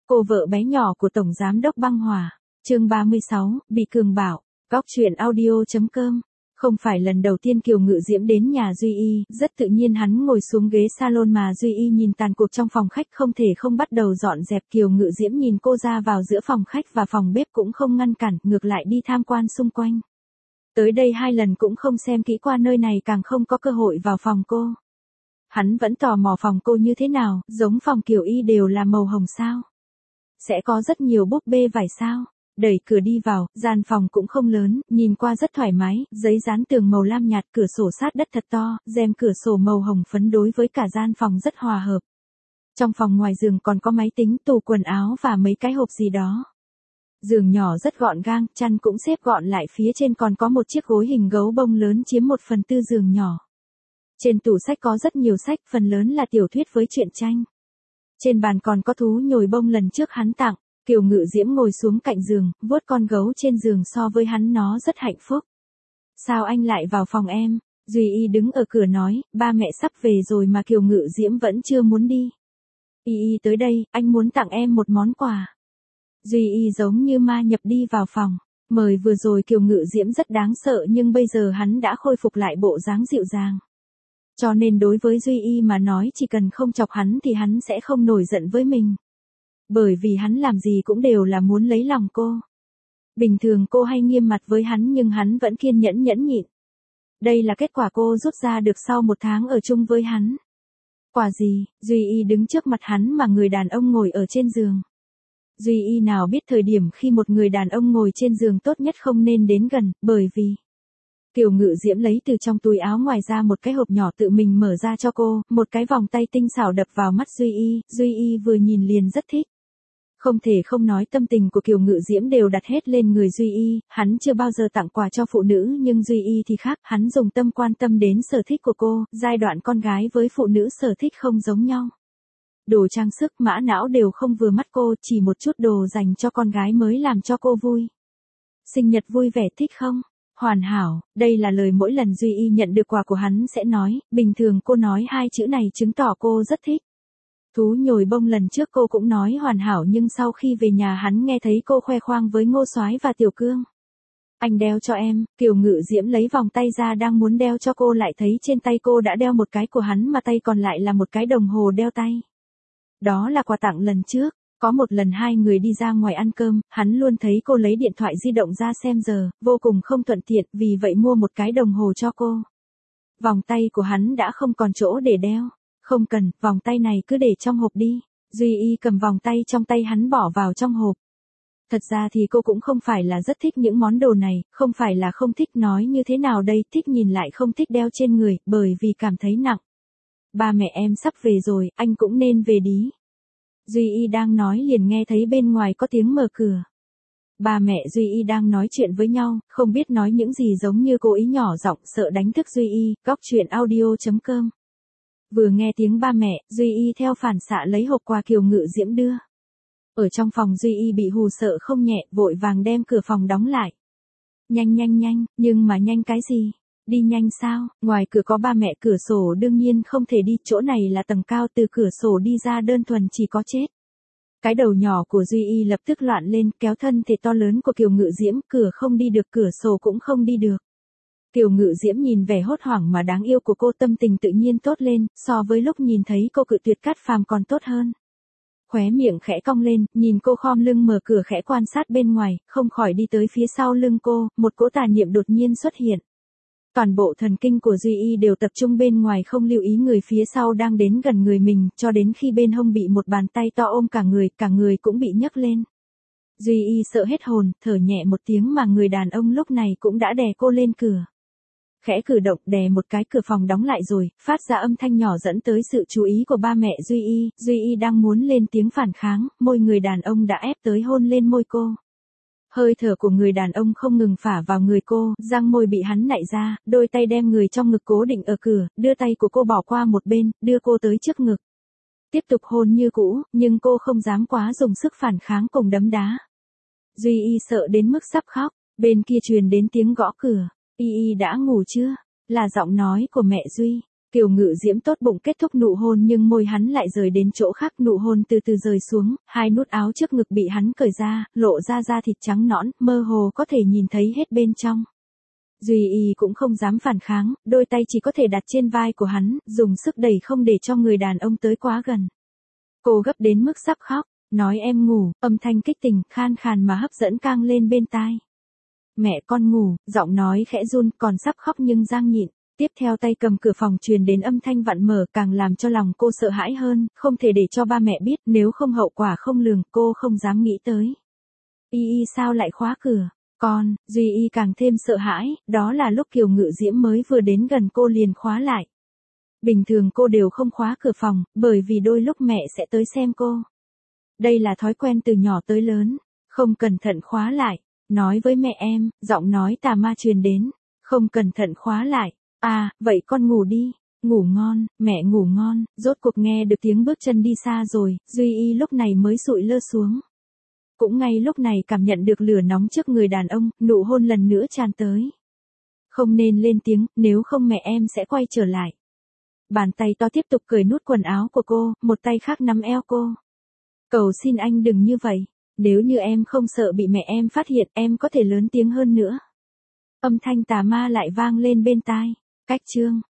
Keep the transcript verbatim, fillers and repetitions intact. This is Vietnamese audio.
Cô vợ bé nhỏ của Tổng Giám đốc Băng Hòa. Chương ba mươi sáu, bị cường bảo. Góc truyện audio.com. Không phải lần đầu tiên Kiều Ngự Diễm đến nhà Duy Y, rất tự nhiên hắn ngồi xuống ghế salon mà Duy Y nhìn tàn cuộc trong phòng khách không thể không bắt đầu dọn dẹp. Kiều Ngự Diễm nhìn cô ra vào giữa phòng khách và phòng bếp cũng không ngăn cản, ngược lại đi tham quan xung quanh. Tới đây hai lần cũng không xem kỹ qua nơi này, càng không có cơ hội vào phòng cô. Hắn vẫn tò mò phòng cô như thế nào, giống phòng Kiều Y đều là màu hồng sao? Sẽ có rất nhiều búp bê vải sao? Đẩy cửa đi vào, gian phòng cũng không lớn, nhìn qua rất thoải mái, giấy dán tường màu lam nhạt, cửa sổ sát đất thật to, rèm cửa sổ màu hồng phấn đối với cả gian phòng rất hòa hợp. Trong phòng ngoài giường còn có máy tính, tủ quần áo và mấy cái hộp gì đó. Giường nhỏ rất gọn gàng, chăn cũng xếp gọn lại, phía trên còn có một chiếc gối hình gấu bông lớn chiếm một phần tư giường nhỏ. Trên tủ sách có rất nhiều sách, phần lớn là tiểu thuyết với truyện tranh. Trên bàn còn có thú nhồi bông lần trước hắn tặng. Kiều Ngự Diễm ngồi xuống cạnh giường, vuốt con gấu trên giường, so với hắn nó rất hạnh phúc. Sao anh lại vào phòng em? Duy Y đứng ở cửa nói, ba mẹ sắp về rồi mà Kiều Ngự Diễm vẫn chưa muốn đi. Y Y tới đây, anh muốn tặng em một món quà. Duy Y giống như ma nhập đi vào phòng. Mời vừa rồi Kiều Ngự Diễm rất đáng sợ, nhưng bây giờ hắn đã khôi phục lại bộ dáng dịu dàng. Cho nên đối với Duy Y mà nói, chỉ cần không chọc hắn thì hắn sẽ không nổi giận với mình. Bởi vì hắn làm gì cũng đều là muốn lấy lòng cô. Bình thường cô hay nghiêm mặt với hắn nhưng hắn vẫn kiên nhẫn nhẫn nhịn. Đây là kết quả cô rút ra được sau một tháng ở chung với hắn. Quả gì? Duy Y đứng trước mặt hắn mà người đàn ông ngồi ở trên giường. Duy Y nào biết thời điểm khi một người đàn ông ngồi trên giường tốt nhất không nên đến gần, bởi vì... Kiều Ngự Diễm lấy từ trong túi áo ngoài ra một cái hộp nhỏ tự mình mở ra cho cô, một cái vòng tay tinh xảo đập vào mắt Duy Y, Duy Y vừa nhìn liền rất thích. Không thể không nói tâm tình của Kiều Ngự Diễm đều đặt hết lên người Duy Y, hắn chưa bao giờ tặng quà cho phụ nữ nhưng Duy Y thì khác, hắn dùng tâm quan tâm đến sở thích của cô, giai đoạn con gái với phụ nữ sở thích không giống nhau. Đồ trang sức, mã não đều không vừa mắt cô, chỉ một chút đồ dành cho con gái mới làm cho cô vui. Sinh nhật vui vẻ thích không? Hoàn hảo, đây là lời mỗi lần Duy Y nhận được quà của hắn sẽ nói, bình thường cô nói hai chữ này chứng tỏ cô rất thích. Thú nhồi bông lần trước cô cũng nói hoàn hảo, nhưng sau khi về nhà hắn nghe thấy cô khoe khoang với Ngô Soái và Tiểu Cương. Anh đeo cho em. Kiều Ngự Diễm lấy vòng tay ra đang muốn đeo cho cô, lại thấy trên tay cô đã đeo một cái của hắn mà tay còn lại là một cái đồng hồ đeo tay. Đó là quà tặng lần trước. Có một lần hai người đi ra ngoài ăn cơm, hắn luôn thấy cô lấy điện thoại di động ra xem giờ, vô cùng không thuận tiện, vì vậy mua một cái đồng hồ cho cô. Vòng tay của hắn đã không còn chỗ để đeo. Không cần, vòng tay này cứ để trong hộp đi. Duy Y cầm vòng tay trong tay hắn bỏ vào trong hộp. Thật ra thì cô cũng không phải là rất thích những món đồ này, không phải là không thích, nói như thế nào đây, thích nhìn lại không thích đeo trên người, bởi vì cảm thấy nặng. Ba mẹ em sắp về rồi, anh cũng nên về đi. Duy Y đang nói liền nghe thấy bên ngoài có tiếng mở cửa. Ba mẹ Duy Y đang nói chuyện với nhau, không biết nói những gì, giống như cố ý nhỏ giọng sợ đánh thức Duy Y. Góc truyện audio.com. Vừa nghe tiếng ba mẹ, Duy Y theo phản xạ lấy hộp quà Kiều Ngự Diễm đưa. Ở trong phòng Duy Y bị hù sợ không nhẹ, vội vàng đem cửa phòng đóng lại. Nhanh nhanh nhanh, nhưng mà nhanh cái gì? Đi nhanh sao? Ngoài cửa có ba mẹ, cửa sổ đương nhiên không thể đi, chỗ này là tầng cao, từ cửa sổ đi ra đơn thuần chỉ có chết. Cái đầu nhỏ của Duy Y lập tức loạn lên, kéo thân thể to lớn của Kiều Ngự Diễm, cửa không đi được, cửa sổ cũng không đi được. Kiều Ngự Diễm nhìn vẻ hốt hoảng mà đáng yêu của cô, tâm tình tự nhiên tốt lên, so với lúc nhìn thấy cô cự tuyệt Cát Phàm còn tốt hơn. Khóe miệng khẽ cong lên, nhìn cô khom lưng mở cửa khẽ quan sát bên ngoài, không khỏi đi tới phía sau lưng cô, một cỗ tà niệm đột nhiên xuất hiện. Toàn bộ thần kinh của Duy Y đều tập trung bên ngoài, không lưu ý người phía sau đang đến gần người mình, cho đến khi bên hông bị một bàn tay to ôm cả người, cả người cũng bị nhấc lên. Duy Y sợ hết hồn, thở nhẹ một tiếng mà người đàn ông lúc này cũng đã đè cô lên cửa. Khẽ cử động đè một cái, cửa phòng đóng lại rồi, phát ra âm thanh nhỏ dẫn tới sự chú ý của ba mẹ Duy Y. Duy Y đang muốn lên tiếng phản kháng, môi người đàn ông đã ép tới hôn lên môi cô. Hơi thở của người đàn ông không ngừng phả vào người cô, răng môi bị hắn nạy ra, đôi tay đem người trong ngực cố định ở cửa, đưa tay của cô bỏ qua một bên, đưa cô tới trước ngực. Tiếp tục hôn như cũ, nhưng cô không dám quá dùng sức phản kháng cùng đấm đá. Duy Y sợ đến mức sắp khóc, bên kia truyền đến tiếng gõ cửa. Y Y đã ngủ chưa? Là giọng nói của mẹ Duy. Kiều Ngự Diễm tốt bụng kết thúc nụ hôn nhưng môi hắn lại rời đến chỗ khác, nụ hôn từ từ rời xuống, hai nút áo trước ngực bị hắn cởi ra, lộ ra da thịt trắng nõn, mơ hồ có thể nhìn thấy hết bên trong. Duy Y cũng không dám phản kháng, đôi tay chỉ có thể đặt trên vai của hắn, dùng sức đẩy không để cho người đàn ông tới quá gần. Cô gấp đến mức sắp khóc, nói em ngủ, âm thanh kích tình, khan khàn mà hấp dẫn cang lên bên tai. Mẹ con ngủ, giọng nói khẽ run, còn sắp khóc nhưng giang nhịn. Tiếp theo tay cầm cửa phòng truyền đến âm thanh vặn mở, càng làm cho lòng cô sợ hãi hơn, không thể để cho ba mẹ biết, nếu không hậu quả không lường, cô không dám nghĩ tới. Y Y sao lại khóa cửa? Con, Duy Y càng thêm sợ hãi, đó là lúc Kiều Ngự Diễm mới vừa đến gần cô liền khóa lại. Bình thường cô đều không khóa cửa phòng, bởi vì đôi lúc mẹ sẽ tới xem cô. Đây là thói quen từ nhỏ tới lớn, không cẩn thận khóa lại, nói với mẹ em, giọng nói tà ma truyền đến, không cẩn thận khóa lại. À, vậy con ngủ đi, ngủ ngon, mẹ ngủ ngon, rốt cuộc nghe được tiếng bước chân đi xa rồi, Duy Y lúc này mới sụi lơ xuống. Cũng ngay lúc này cảm nhận được lửa nóng trước người đàn ông, nụ hôn lần nữa tràn tới. Không nên lên tiếng, nếu không mẹ em sẽ quay trở lại. Bàn tay to tiếp tục cởi nút quần áo của cô, một tay khác nắm eo cô. Cầu xin anh đừng như vậy, nếu như em không sợ bị mẹ em phát hiện, em có thể lớn tiếng hơn nữa. Âm thanh tà ma lại vang lên bên tai. Cách chương